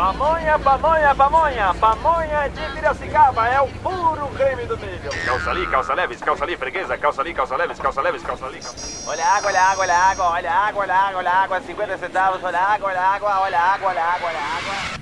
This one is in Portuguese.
Pamonha, pamonha, pamonha. Pamonha de Piracicaba é o puro creme do milho. Calça leves, calça ali, freguesa. Calça ali, calça leves, calça leves, calça ali. Olha a água, olha a água, olha a água, olha a água, olha a água, olha a água, 50 centavos, olha a água, olha a água, olha a água, olha a água, olha a água.